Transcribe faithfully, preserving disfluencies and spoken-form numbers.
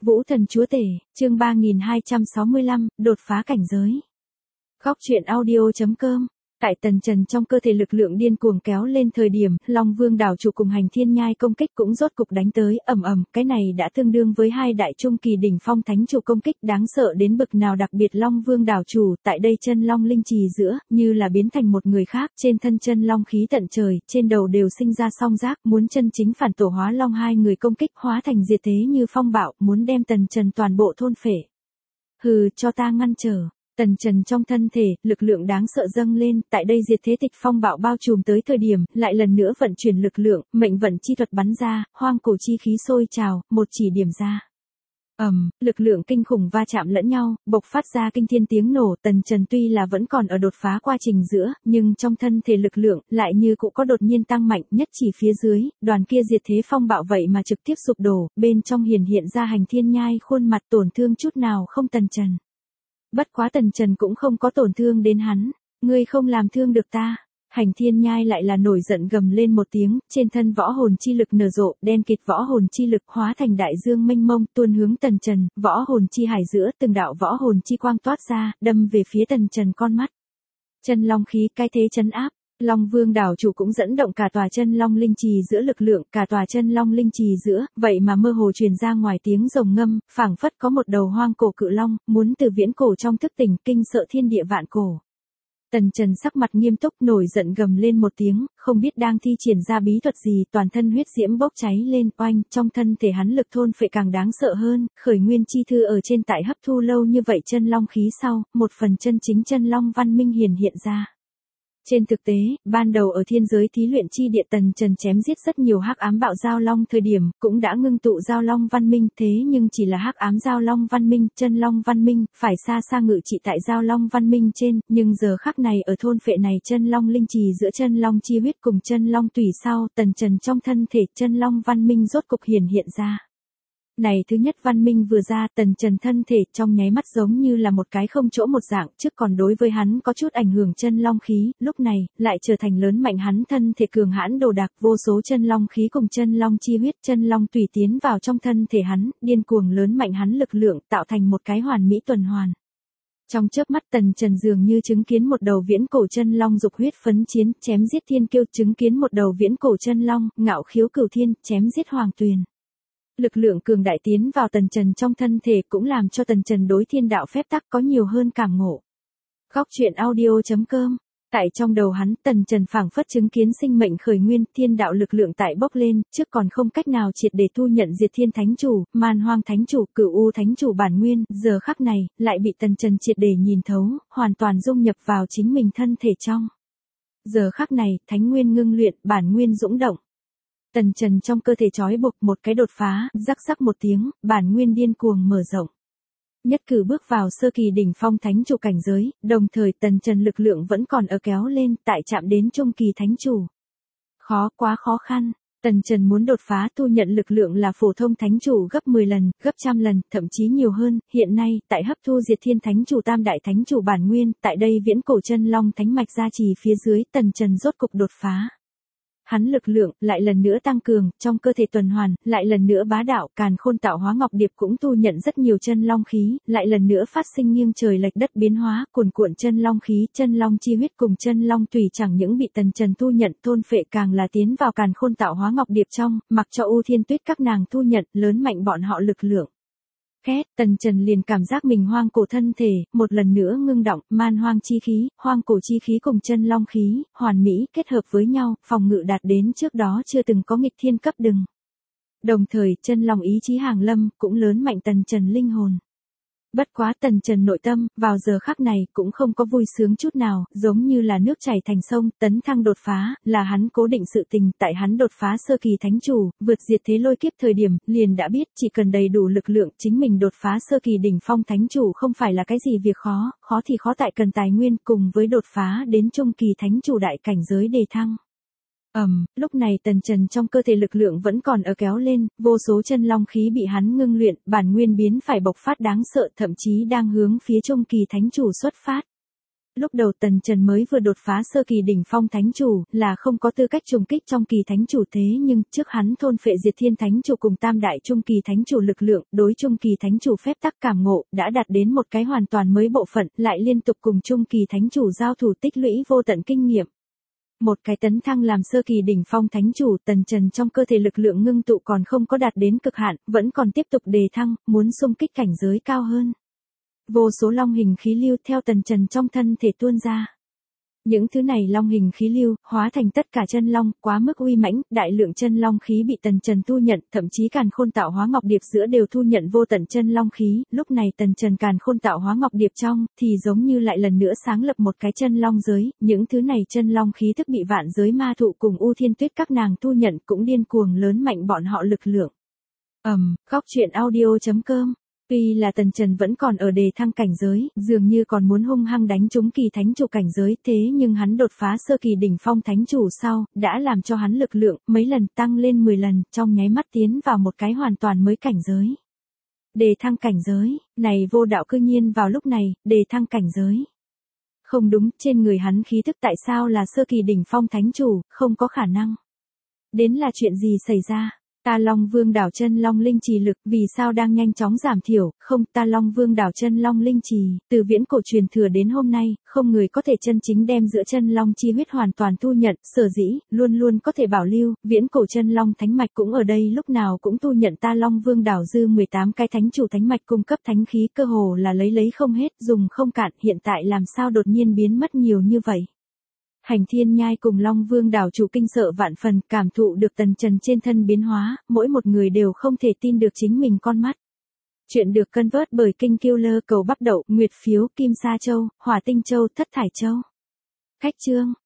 Vũ thần chúa tể, chương ba nghìn hai trăm sáu mươi lăm, đột phá cảnh giới. Góc truyện audio chấm com. Tại Tần Trần trong cơ thể lực lượng điên cuồng kéo lên thời điểm, Long Vương đảo chủ cùng Hành Thiên Nhai công kích cũng rốt cục đánh tới, ầm ầm, cái này đã tương đương với hai đại trung kỳ đỉnh phong thánh chủ công kích đáng sợ đến bực nào, đặc biệt Long Vương đảo chủ, tại đây chân long linh trì giữa, như là biến thành một người khác, trên thân chân long khí tận trời, trên đầu đều sinh ra song giác, muốn chân chính phản tổ hóa long hai người công kích, hóa thành diệt thế như phong bạo, muốn đem Tần Trần toàn bộ thôn phệ. Hừ, cho ta ngăn trở. Tần Trần trong thân thể, lực lượng đáng sợ dâng lên, tại đây diệt thế tịch phong bạo bao trùm tới thời điểm, lại lần nữa vận chuyển lực lượng, mệnh vận chi thuật bắn ra, hoang cổ chi khí sôi trào, một chỉ điểm ra. ầm, um, lực lượng kinh khủng va chạm lẫn nhau, bộc phát ra kinh thiên tiếng nổ. Tần Trần tuy là vẫn còn ở đột phá quá trình giữa, nhưng trong thân thể lực lượng lại như cũng có đột nhiên tăng mạnh, nhất chỉ phía dưới, đoàn kia diệt thế phong bạo vậy mà trực tiếp sụp đổ, bên trong hiển hiện ra Hành Thiên Nhai khuôn mặt tổn thương chút nào không. Tần Trần. Bất quá Tần Trần cũng không có tổn thương đến hắn, ngươi không làm thương được ta. Hành Thiên Nhai lại là nổi giận gầm lên một tiếng, trên thân võ hồn chi lực nở rộ, đen kịt võ hồn chi lực hóa thành đại dương mênh mông, tuôn hướng Tần Trần, võ hồn chi hải giữa, từng đạo võ hồn chi quang toát ra, đâm về phía Tần Trần con mắt. Chân long khí cái thế chấn áp. Long Vương đảo chủ cũng dẫn động cả tòa chân long linh trì giữa lực lượng, cả tòa chân long linh trì giữa, vậy mà mơ hồ truyền ra ngoài tiếng rồng ngâm, phảng phất có một đầu hoang cổ cự long, muốn từ viễn cổ trong thức tỉnh, kinh sợ thiên địa vạn cổ. Tần Trần sắc mặt nghiêm túc, nổi giận gầm lên một tiếng, không biết đang thi triển ra bí thuật gì, toàn thân huyết diễm bốc cháy lên, oanh, trong thân thể hắn lực thôn phệ càng đáng sợ hơn, khởi nguyên chi thư ở trên tại hấp thu lâu như vậy chân long khí sau, một phần chân chính chân long văn minh hiển hiện ra. Trên thực tế, ban đầu ở thiên giới thí luyện chi địa Tần Trần chém giết rất nhiều hắc ám bạo giao long thời điểm, cũng đã ngưng tụ giao long văn minh, thế nhưng chỉ là hắc ám giao long văn minh, chân long văn minh, phải xa xa ngự trị tại giao long văn minh trên, nhưng giờ khắc này ở thôn phệ này chân long linh trì giữa chân long chi huyết cùng chân long tùy sau, Tần Trần trong thân thể chân long văn minh rốt cục hiển hiện ra. Này thứ nhất văn minh vừa ra, Tần Trần thân thể trong nháy mắt giống như là một cái không chỗ một dạng, trước còn đối với hắn có chút ảnh hưởng chân long khí, lúc này, lại trở thành lớn mạnh hắn thân thể cường hãn đồ đạc, vô số chân long khí cùng chân long chi huyết, chân long tùy tiến vào trong thân thể hắn, điên cuồng lớn mạnh hắn lực lượng, tạo thành một cái hoàn mỹ tuần hoàn. Trong chớp mắt Tần Trần dường như chứng kiến một đầu viễn cổ chân long dục huyết phấn chiến, chém giết thiên kiêu, chứng kiến một đầu viễn cổ chân long, ngạo khiếu cửu thiên, chém giết hoàng tuyền. Lực lượng cường đại tiến vào Tần Trần trong thân thể cũng làm cho Tần Trần đối thiên đạo phép tắc có nhiều hơn cảm ngộ. Góc truyện audio chấm com. Tại trong đầu hắn, Tần Trần phảng phất chứng kiến sinh mệnh khởi nguyên, thiên đạo lực lượng tại bốc lên, trước còn không cách nào triệt để thu nhận diệt thiên thánh chủ, man hoang thánh chủ, cửu u thánh chủ bản nguyên, giờ khắc này, lại bị Tần Trần triệt để nhìn thấu, hoàn toàn dung nhập vào chính mình thân thể trong. Giờ khắc này, thánh nguyên ngưng luyện, bản nguyên dũng động. Tần Trần trong cơ thể trói buộc một cái đột phá, rắc rắc một tiếng, bản nguyên điên cuồng mở rộng. Nhất cử bước vào sơ kỳ đỉnh phong thánh chủ cảnh giới, đồng thời Tần Trần lực lượng vẫn còn ở kéo lên, tại chạm đến trung kỳ thánh chủ. Khó, quá khó khăn. Tần Trần muốn đột phá thu nhận lực lượng là phổ thông thánh chủ gấp mười lần, gấp trăm lần, thậm chí nhiều hơn, hiện nay, tại hấp thu diệt thiên thánh chủ tam đại thánh chủ bản nguyên, tại đây viễn cổ chân long thánh mạch gia trì phía dưới, Tần Trần rốt cục đột phá. Hắn lực lượng, lại lần nữa tăng cường, trong cơ thể tuần hoàn, lại lần nữa bá đạo, càn khôn tạo hóa ngọc điệp cũng thu nhận rất nhiều chân long khí, lại lần nữa phát sinh nghiêng trời lệch đất biến hóa, cuồn cuộn chân long khí, chân long chi huyết cùng chân long tùy chẳng những bị Tần Trần thu nhận, thôn phệ càng là tiến vào càn khôn tạo hóa ngọc điệp trong, mặc cho U Thiên Tuyết các nàng thu nhận, lớn mạnh bọn họ lực lượng. Két, Tần Trần liền cảm giác mình hoang cổ thân thể, một lần nữa ngưng động, man hoang chi khí, hoang cổ chi khí cùng chân long khí, hoàn mỹ, kết hợp với nhau, phòng ngự đạt đến trước đó chưa từng có nghịch thiên cấp đừng. Đồng thời, chân long ý chí hàng lâm, cũng lớn mạnh Tần Trần linh hồn. Bất quá Tần Trần nội tâm, vào giờ khắc này, cũng không có vui sướng chút nào, giống như là nước chảy thành sông, tấn thăng đột phá, là hắn cố định sự tình, tại hắn đột phá sơ kỳ thánh chủ, vượt diệt thế lôi kiếp thời điểm, liền đã biết, chỉ cần đầy đủ lực lượng, chính mình đột phá sơ kỳ đỉnh phong thánh chủ không phải là cái gì việc khó, khó thì khó tại cần tài nguyên, cùng với đột phá đến trung kỳ thánh chủ đại cảnh giới đề thăng. ầm, um, lúc này Tần Trần trong cơ thể lực lượng vẫn còn ở kéo lên, vô số chân long khí bị hắn ngưng luyện, bản nguyên biến phải bộc phát đáng sợ, thậm chí đang hướng phía trung kỳ thánh chủ xuất phát. Lúc đầu Tần Trần mới vừa đột phá sơ kỳ đỉnh phong thánh chủ, là không có tư cách trùng kích trong kỳ thánh chủ thế nhưng trước hắn thôn phệ diệt thiên thánh chủ cùng tam đại trung kỳ thánh chủ lực lượng, đối trung kỳ thánh chủ phép tắc cảm ngộ, đã đạt đến một cái hoàn toàn mới bộ phận, lại liên tục cùng trung kỳ thánh chủ giao thủ tích lũy vô tận kinh nghiệm. Một cái tấn thăng làm sơ kỳ đỉnh phong thánh chủ, Tần Trần trong cơ thể lực lượng ngưng tụ còn không có đạt đến cực hạn, vẫn còn tiếp tục đề thăng, muốn xung kích cảnh giới cao hơn. Vô số long hình khí lưu theo Tần Trần trong thân thể tuôn ra. Những thứ này long hình khí lưu, hóa thành tất cả chân long, quá mức uy mãnh, đại lượng chân long khí bị Tần Trần thu nhận, thậm chí càn khôn tạo hóa ngọc điệp giữa đều thu nhận vô tận chân long khí, lúc này Tần Trần càn khôn tạo hóa ngọc điệp trong, thì giống như lại lần nữa sáng lập một cái chân long giới, những thứ này chân long khí thức bị vạn giới ma thụ cùng U Thiên Tuyết các nàng thu nhận cũng điên cuồng lớn mạnh bọn họ lực lượng. Ầm, um, Góc truyện audio chấm com. Tuy là Tần Trần vẫn còn ở đề thăng cảnh giới, dường như còn muốn hung hăng đánh trúng kỳ thánh chủ cảnh giới, thế nhưng hắn đột phá sơ kỳ đỉnh phong thánh chủ sau, đã làm cho hắn lực lượng mấy lần tăng lên mười lần, trong nháy mắt tiến vào một cái hoàn toàn mới cảnh giới. Đề thăng cảnh giới, này vô đạo cư nhiên vào lúc này, đề thăng cảnh giới. Không đúng, trên người hắn khí thức tại sao là sơ kỳ đỉnh phong thánh chủ, không có khả năng. Đến là chuyện gì xảy ra? Ta Long Vương đảo chân long linh trì lực vì sao đang nhanh chóng giảm thiểu, không, ta Long Vương đảo chân long linh trì, từ viễn cổ truyền thừa đến hôm nay, không người có thể chân chính đem giữa chân long chi huyết hoàn toàn thu nhận, sở dĩ, luôn luôn có thể bảo lưu, viễn cổ chân long thánh mạch cũng ở đây lúc nào cũng thu nhận ta Long Vương đảo dư mười tám cái thánh chủ thánh mạch cung cấp thánh khí cơ hồ là lấy lấy không hết, dùng không cạn, hiện tại làm sao đột nhiên biến mất nhiều như vậy. Hành Thiên Nhai cùng Long Vương đảo chủ kinh sợ vạn phần, cảm thụ được Tần Trần trên thân biến hóa, mỗi một người đều không thể tin được chính mình con mắt. Chuyện được cân vớt bởi Kinh Killer cầu bắp đậu, Nguyệt Phiếu, Kim Sa Châu, Hỏa Tinh Châu, Thất Thải Châu. Khách chương